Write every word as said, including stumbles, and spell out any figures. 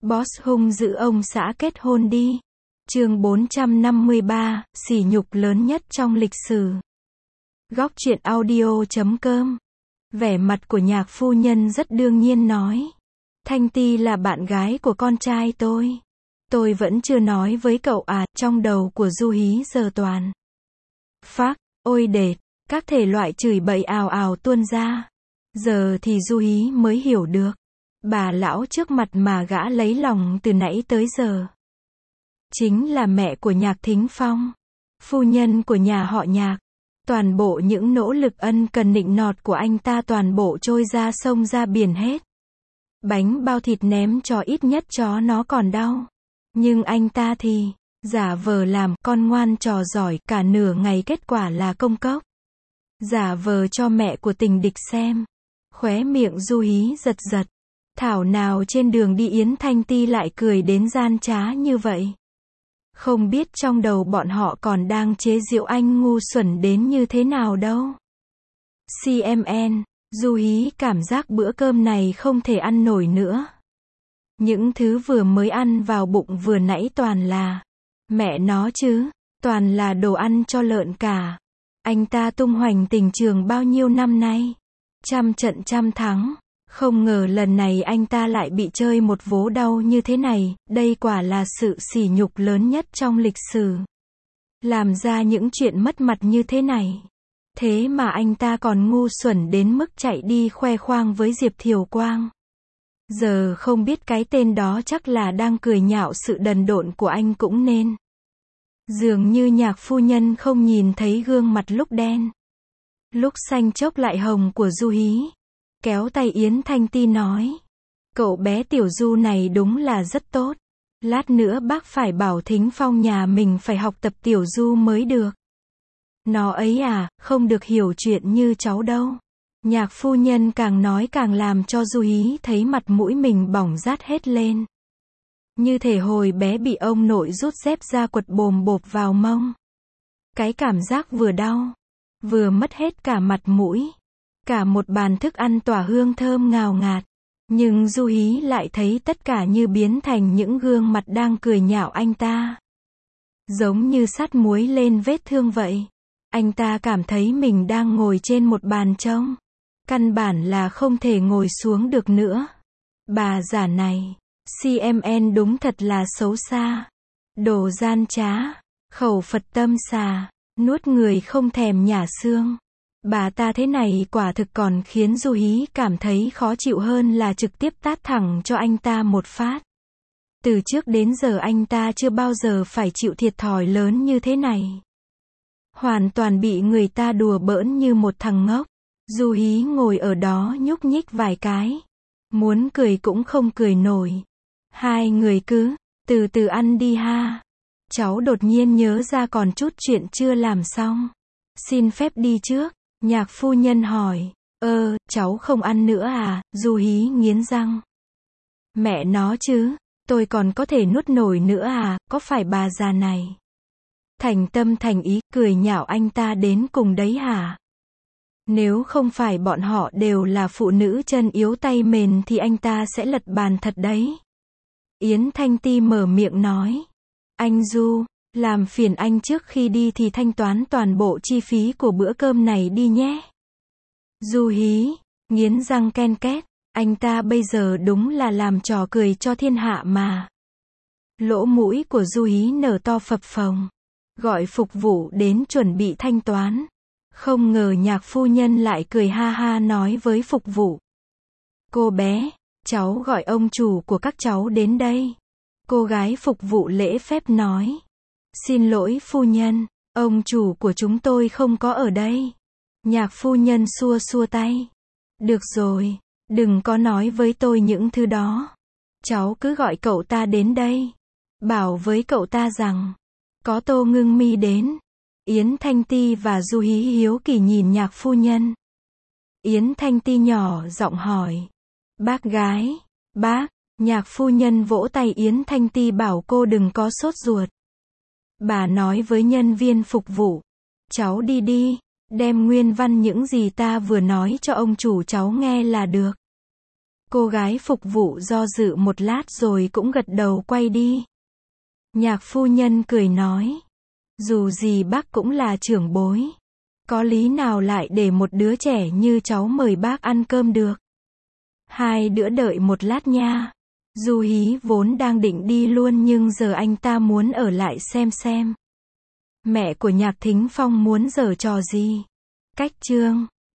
Boss hung dữ ông xã kết hôn đi. Chương bốn trăm năm mươi ba, sỉ nhục lớn nhất trong lịch sử. Góc truyện audio chấm com. Vẻ mặt của nhạc phu nhân rất đương nhiên nói. Thanh Ti là bạn gái của con trai tôi. Tôi vẫn chưa nói với cậu à, trong đầu của Du Hí giờ toàn. Phác, ôi đệt, các thể loại chửi bậy ào ào tuôn ra. Giờ thì Du Hí mới hiểu được. Bà lão trước mặt mà gã lấy lòng từ nãy tới giờ. Chính là mẹ của Nhạc Thính Phong. Phu nhân của nhà họ Nhạc. Toàn bộ những nỗ lực ân cần nịnh nọt của anh ta toàn bộ trôi ra sông ra biển hết. Bánh bao thịt ném cho ít nhất chó nó còn đau. Nhưng anh ta thì, giả vờ làm con ngoan trò giỏi cả nửa ngày kết quả là công cốc. Giả vờ cho mẹ của tình địch xem. Khóe miệng Du Hí giật giật. Thảo nào trên đường đi Yến Thanh Ti lại cười đến gian trá như vậy. Không biết trong đầu bọn họ còn đang chế giễu anh ngu xuẩn đến như thế nào đâu. xê em en, Du Hí cảm giác bữa cơm này không thể ăn nổi nữa. Những thứ vừa mới ăn vào bụng vừa nãy toàn là, mẹ nó chứ, toàn là đồ ăn cho lợn cả. Anh ta tung hoành tình trường bao nhiêu năm nay. Trăm trận trăm thắng. Không ngờ lần này anh ta lại bị chơi một vố đau như thế này, đây quả là sự sỉ nhục lớn nhất trong lịch sử. Làm ra những chuyện mất mặt như thế này. Thế mà anh ta còn ngu xuẩn đến mức chạy đi khoe khoang với Diệp Thiều Quang. Giờ không biết cái tên đó chắc là đang cười nhạo sự đần độn của anh cũng nên. Dường như nhạc phu nhân không nhìn thấy gương mặt lúc đen, lúc xanh chốc lại hồng của Du Hí. Kéo tay Yến Thanh Ti nói. Cậu bé Tiểu Du này đúng là rất tốt. Lát nữa bác phải bảo Thính Phong nhà mình phải học tập Tiểu Du mới được. Nó ấy à, không được hiểu chuyện như cháu đâu. Nhạc phu nhân càng nói càng làm cho Du Hí thấy mặt mũi mình bỏng rát hết lên. Như thể hồi bé bị ông nội rút dép ra quật bồm bộp vào mông. Cái cảm giác vừa đau, vừa mất hết cả mặt mũi. Cả một bàn thức ăn tỏa hương thơm ngào ngạt. Nhưng Du Hí lại thấy tất cả như biến thành những gương mặt đang cười nhạo anh ta. Giống như sắt muối lên vết thương vậy. Anh ta cảm thấy mình đang ngồi trên một bàn trông. Căn bản là không thể ngồi xuống được nữa. Bà già này, xê em en đúng thật là xấu xa. Đồ gian trá, khẩu Phật tâm xà, nuốt người không thèm nhả xương. Bà ta thế này quả thực còn khiến Du Hí cảm thấy khó chịu hơn là trực tiếp tát thẳng cho anh ta một phát. Từ trước đến giờ anh ta chưa bao giờ phải chịu thiệt thòi lớn như thế này. Hoàn toàn bị người ta đùa bỡn như một thằng ngốc. Du Hí ngồi ở đó nhúc nhích vài cái. Muốn cười cũng không cười nổi. Hai người cứ, từ từ ăn đi ha. Cháu đột nhiên nhớ ra còn chút chuyện chưa làm xong. Xin phép đi trước. Nhạc phu nhân hỏi, ơ, cháu không ăn nữa à, Du Hí nghiến răng. Mẹ nó chứ, tôi còn có thể nuốt nổi nữa à, có phải bà già này thành tâm thành ý cười nhạo anh ta đến cùng đấy hả? Nếu không phải bọn họ đều là phụ nữ chân yếu tay mềm thì anh ta sẽ lật bàn thật đấy. Yến Thanh Ti mở miệng nói, anh Du, làm phiền anh trước khi đi thì thanh toán toàn bộ chi phí của bữa cơm này đi nhé. Du Hí, nghiến răng ken két, anh ta bây giờ đúng là làm trò cười cho thiên hạ mà. Lỗ mũi của Du Hí nở to phập phồng, gọi phục vụ đến chuẩn bị thanh toán. Không ngờ nhạc phu nhân lại cười ha ha nói với phục vụ. Cô bé, cháu gọi ông chủ của các cháu đến đây. Cô gái phục vụ lễ phép nói. Xin lỗi phu nhân, ông chủ của chúng tôi không có ở đây. Nhạc phu nhân xua xua tay. Được rồi, đừng có nói với tôi những thứ đó. Cháu cứ gọi cậu ta đến đây. Bảo với cậu ta rằng, có Tô Ngưng Mi đến. Yến Thanh Ti và Du Hí hiếu kỳ nhìn nhạc phu nhân. Yến Thanh Ti nhỏ giọng hỏi. Bác gái, bác, nhạc phu nhân vỗ tay Yến Thanh Ti bảo cô đừng có sốt ruột. Bà nói với nhân viên phục vụ, cháu đi đi, đem nguyên văn những gì ta vừa nói cho ông chủ cháu nghe là được. Cô gái phục vụ do dự một lát rồi cũng gật đầu quay đi. Nhạc phu nhân cười nói. Dù gì bác cũng là trưởng bối. Có lý nào lại để một đứa trẻ như cháu mời bác ăn cơm được. Hai đứa đợi một lát nha. Du Hí vốn đang định đi luôn nhưng giờ anh ta muốn ở lại xem xem. Mẹ của Nhạc Thính Phong muốn giở trò gì. Cách chương